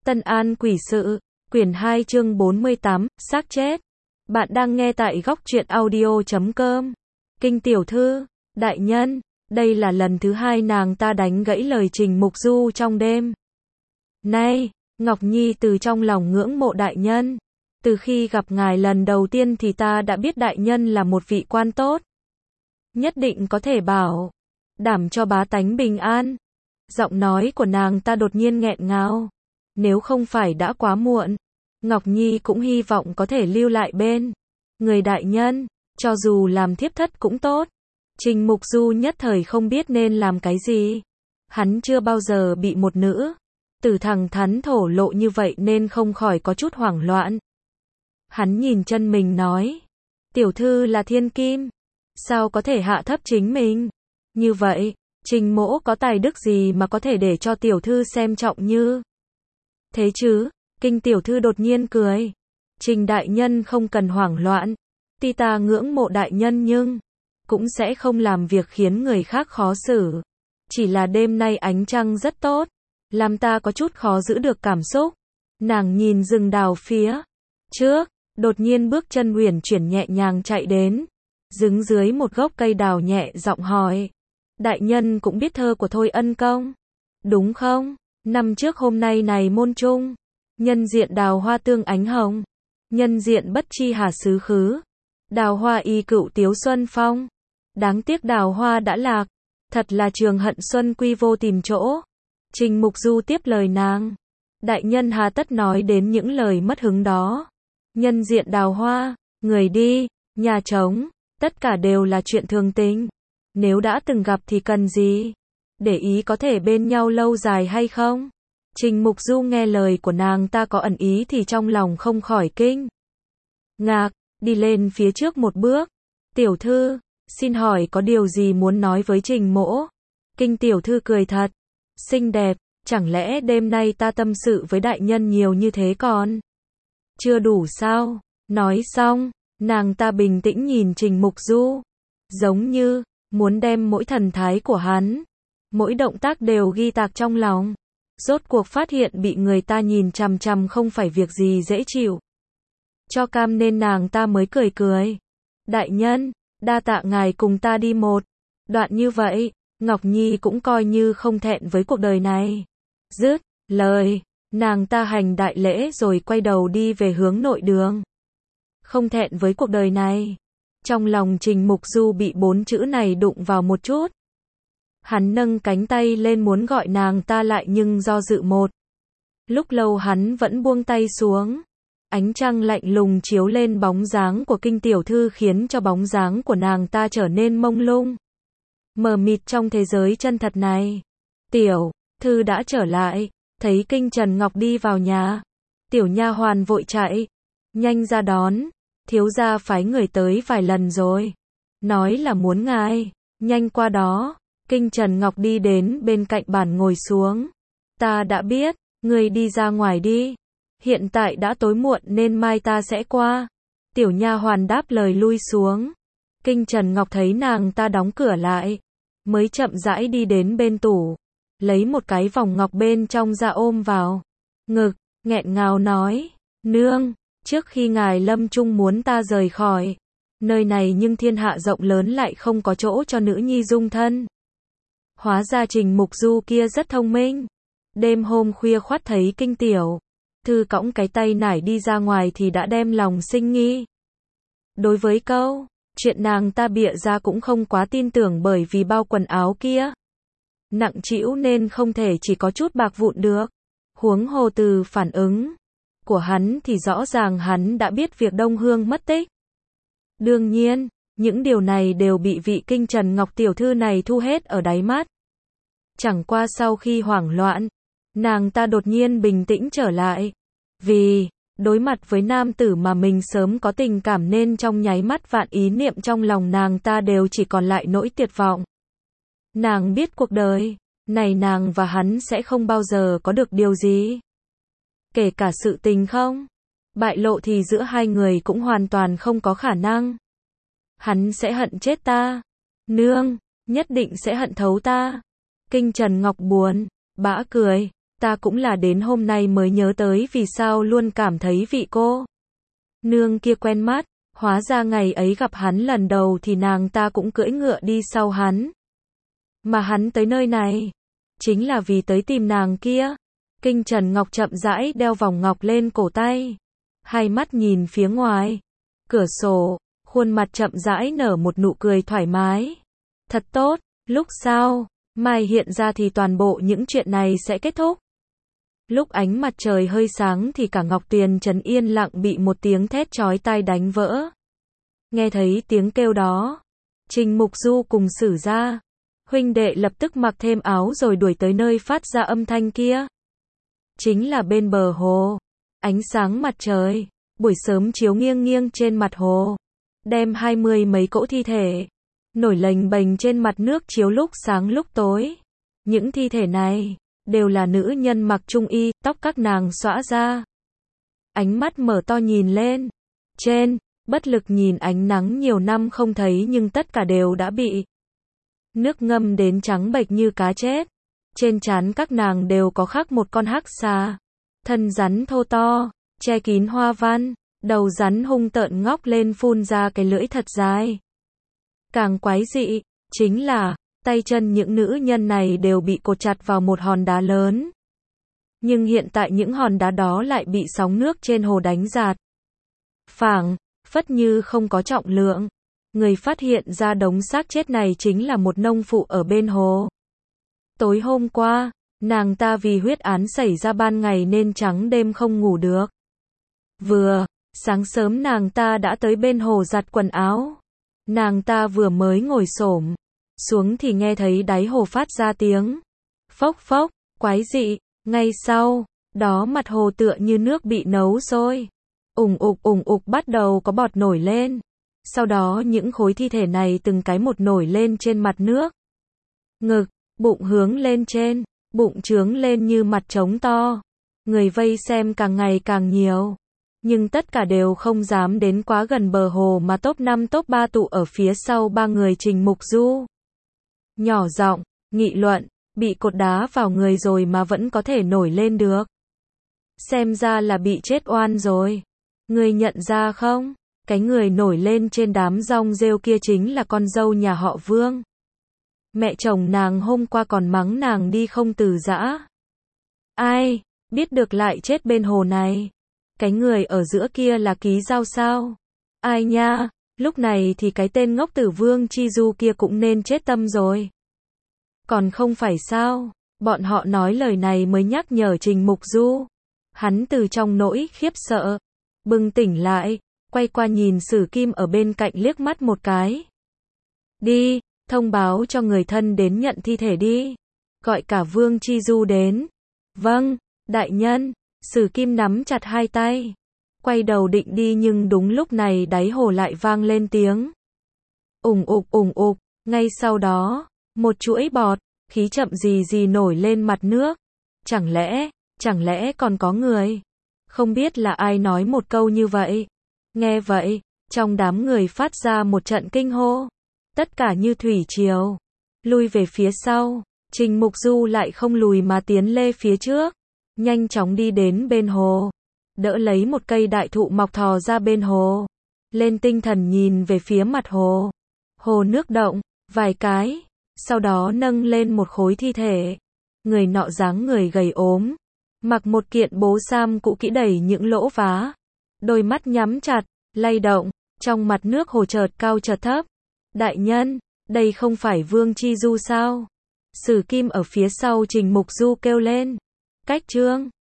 Tân An quỷ sự, quyển 2 chương 48, xác chết. Bạn đang nghe tại góc truyện audio.com. Kinh tiểu thư, đại nhân, đây là lần thứ hai nàng ta đánh gãy lời Trình Mục Du trong đêm. Này, Ngọc Nhi từ trong lòng ngưỡng mộ đại nhân. Từ khi gặp ngài lần đầu tiên thì ta đã biết đại nhân là một vị quan tốt. Nhất định có thể bảo đảm cho bá tánh bình an. Giọng nói của nàng ta đột nhiên nghẹn ngào. Nếu không phải đã quá muộn, Ngọc Nhi cũng hy vọng có thể lưu lại bên người đại nhân, cho dù làm thiếp thất cũng tốt. Trình Mục Du nhất thời không biết nên làm cái gì. Hắn chưa bao giờ bị một nữ tử thẳng thắn thổ lộ như vậy nên không khỏi có chút hoảng loạn. Hắn nhìn chân mình nói, tiểu thư là thiên kim, sao có thể hạ thấp chính mình? Như vậy, Trình mỗ có tài đức gì mà có thể để cho tiểu thư xem trọng như thế chứ? Kinh tiểu thư đột nhiên cười. Trình đại nhân không cần hoảng loạn. Tuy ta ngưỡng mộ đại nhân nhưng cũng sẽ không làm việc khiến người khác khó xử. Chỉ là đêm nay ánh trăng rất tốt, làm ta có chút khó giữ được cảm xúc. Nàng nhìn rừng đào phía trước, đột nhiên bước chân uyển chuyển nhẹ nhàng chạy đến, đứng dưới một gốc cây đào nhẹ giọng hỏi. Đại nhân cũng biết thơ của Thôi Ân Công, đúng không? Năm trước hôm nay này môn trung, nhân diện đào hoa tương ánh hồng, nhân diện bất chi hà xứ khứ, đào hoa y cựu tiếu xuân phong. Đáng tiếc đào hoa đã lạc, thật là trường hận xuân quy vô tìm chỗ. Trình Mục Du tiếp lời nàng. Đại nhân hà tất nói đến những lời mất hứng đó. Nhân diện đào hoa, người đi, nhà trống, tất cả đều là chuyện thường tình. Nếu đã từng gặp thì cần gì để ý có thể bên nhau lâu dài hay không? Trình Mục Du nghe lời của nàng ta có ẩn ý thì trong lòng không khỏi kinh ngạc, đi lên phía trước một bước. Tiểu thư, xin hỏi có điều gì muốn nói với Trình mỗ? Kinh tiểu thư cười thật xinh đẹp, chẳng lẽ đêm nay ta tâm sự với đại nhân nhiều như thế còn chưa đủ sao? Nói xong, nàng ta bình tĩnh nhìn Trình Mục Du, giống như muốn đem mỗi thần thái của hắn, mỗi động tác đều ghi tạc trong lòng. Rốt cuộc phát hiện bị người ta nhìn chằm chằm không phải việc gì dễ chịu cho cam nên nàng ta mới cười cười. Đại nhân, đa tạ ngài cùng ta đi một đoạn như vậy, Ngọc Nhi cũng coi như không thẹn với cuộc đời này. Dứt lời, nàng ta hành đại lễ rồi quay đầu đi về hướng nội đường. Không thẹn với cuộc đời này. Trong lòng Trình Mục Du bị 4 chữ này đụng vào một chút. Hắn nâng cánh tay lên muốn gọi nàng ta lại nhưng do dự một lúc lâu hắn vẫn buông tay xuống. Ánh trăng lạnh lùng chiếu lên bóng dáng của kinh tiểu thư khiến cho bóng dáng của nàng ta trở nên mông lung, mờ mịt trong thế giới chân thật này. Tiểu thư đã trở lại. Thấy Kinh Trần Ngọc đi vào nhà, tiểu nha hoàn vội chạy nhanh ra đón. Thiếu gia phái người tới vài lần rồi, nói là muốn ngài nhanh qua đó. Kinh Trần Ngọc đi đến bên cạnh bàn ngồi xuống. Ta đã biết, ngươi đi ra ngoài đi. Hiện tại đã tối muộn nên mai ta sẽ qua. Tiểu nha hoàn đáp lời lui xuống. Kinh Trần Ngọc thấy nàng ta đóng cửa lại, mới chậm rãi đi đến bên tủ, lấy một cái vòng ngọc bên trong ra ôm vào ngực, nghẹn ngào nói, nương, trước khi ngài lâm chung muốn ta rời khỏi nơi này nhưng thiên hạ rộng lớn lại không có chỗ cho nữ nhi dung thân. Hóa ra Trình Mục Du kia rất thông minh. Đêm hôm khuya khoắt thấy kinh tiểu thư cõng cái tay nải đi ra ngoài thì đã đem lòng sinh nghi. Đối với câu chuyện nàng ta bịa ra cũng không quá tin tưởng bởi vì bao quần áo kia nặng trĩu nên không thể chỉ có chút bạc vụn được. Huống hồ từ phản ứng của hắn thì rõ ràng hắn đã biết việc Đông Hương mất tích. Đương nhiên, những điều này đều bị vị Kinh Trần Ngọc tiểu thư này thu hết ở đáy mắt. Chẳng qua sau khi hoảng loạn, nàng ta đột nhiên bình tĩnh trở lại. Vì đối mặt với nam tử mà mình sớm có tình cảm nên trong nháy mắt vạn ý niệm trong lòng nàng ta đều chỉ còn lại nỗi tuyệt vọng. Nàng biết cuộc đời này nàng và hắn sẽ không bao giờ có được điều gì, kể cả sự tình không bại lộ thì giữa hai người cũng hoàn toàn không có khả năng. Hắn sẽ hận chết ta. Nương, nhất định sẽ hận thấu ta. Kinh Trần Ngọc buồn bã cười. Ta cũng là đến hôm nay mới nhớ tới vì sao luôn cảm thấy vị cô nương kia quen mắt, hóa ra ngày ấy gặp hắn lần đầu thì nàng ta cũng cưỡi ngựa đi sau hắn. Mà hắn tới nơi này, chính là vì tới tìm nàng kia. Kinh Trần Ngọc chậm rãi đeo vòng ngọc lên cổ tay, hai mắt nhìn phía ngoài cửa sổ, khuôn mặt chậm rãi nở một nụ cười thoải mái. Thật tốt, lúc sau mai hiện ra thì toàn bộ những chuyện này sẽ kết thúc. Lúc ánh mặt trời hơi sáng thì cả Ngọc Tuyền Trấn yên lặng bị một tiếng thét chói tai đánh vỡ. Nghe thấy tiếng kêu đó, Trình Mục Du cùng Sử Gia huynh đệ lập tức mặc thêm áo rồi đuổi tới nơi phát ra âm thanh kia. Chính là bên bờ hồ, ánh sáng mặt trời buổi sớm chiếu nghiêng nghiêng trên mặt hồ, đem 20 mấy cỗ thi thể nổi lềnh bềnh trên mặt nước chiếu lúc sáng lúc tối. Những thi thể này đều là nữ nhân mặc trung y, tóc các nàng xõa ra. Ánh mắt mở to nhìn lên trên, bất lực nhìn ánh nắng nhiều năm không thấy nhưng tất cả đều đã bị nước ngâm đến trắng bệch như cá chết. Trên trán các nàng đều có khắc một con hắc xà, thân rắn thô to, che kín hoa văn, đầu rắn hung tợn ngóc lên phun ra cái lưỡi thật dài. Càng quái dị, chính là, tay chân những nữ nhân này đều bị cột chặt vào một hòn đá lớn. Nhưng hiện tại những hòn đá đó lại bị sóng nước trên hồ đánh giạt. Phảng phất như không có trọng lượng. Người phát hiện ra đống xác chết này chính là một nông phụ ở bên hồ. Tối hôm qua, nàng ta vì huyết án xảy ra ban ngày nên trắng đêm không ngủ được. Sáng sớm nàng ta đã tới bên hồ giặt quần áo. Nàng ta vừa mới ngồi xổm xuống thì nghe thấy đáy hồ phát ra tiếng phốc phốc, quái dị, ngay sau đó mặt hồ tựa như nước bị nấu sôi. Ủng ục bắt đầu có bọt nổi lên. Sau đó những khối thi thể này từng cái một nổi lên trên mặt nước. Ngực, bụng hướng lên trên, bụng trướng lên như mặt trống to. Người vây xem càng ngày càng nhiều. Nhưng tất cả đều không dám đến quá gần bờ hồ mà top 5 top 3 tụ ở phía sau ba người Trình Mục Du. Nhỏ giọng nghị luận, bị cột đá vào người rồi mà vẫn có thể nổi lên được. Xem ra là bị chết oan rồi. Người nhận ra không? Cái người nổi lên trên đám rong rêu kia chính là con dâu nhà họ Vương. Mẹ chồng nàng hôm qua còn mắng nàng đi không từ giã. Ai biết được lại chết bên hồ này. Cái người ở giữa kia là Ký Giao sao? Ai nha, lúc này thì cái tên ngốc tử Vương Chi Du kia cũng nên chết tâm rồi. Còn không phải sao? Bọn họ nói lời này mới nhắc nhở Trình Mục Du. Hắn từ trong nỗi khiếp sợ bừng tỉnh lại, quay qua nhìn Sử Kim ở bên cạnh liếc mắt một cái. Đi, thông báo cho người thân đến nhận thi thể đi. Gọi cả Vương Chi Du đến. Vâng, đại nhân. Sử Kim nắm chặt hai tay, quay đầu định đi nhưng đúng lúc này đáy hồ lại vang lên tiếng ủng ục, ngay sau đó, một chuỗi bọt, khí chậm gì nổi lên mặt nước. Chẳng lẽ còn có người? Không biết là ai nói một câu như vậy. Nghe vậy, trong đám người phát ra một trận kinh hô. Tất cả như thủy triều lui về phía sau. Trình Mục Du lại không lùi mà tiến lên phía trước, nhanh chóng đi đến bên hồ, đỡ lấy một cây đại thụ mọc thò ra bên hồ, lên tinh thần nhìn về phía mặt hồ. Hồ nước động vài cái, sau đó nâng lên một khối thi thể. Người nọ dáng người gầy ốm, mặc một kiện bố sam cũ kỹ đầy những lỗ vá, đôi mắt nhắm chặt, lay động, trong mặt nước hồ chợt cao chợt thấp. Đại nhân, đây không phải Vương Chi Du sao? Sử Kim ở phía sau Trình Mục Du kêu lên. Cách trương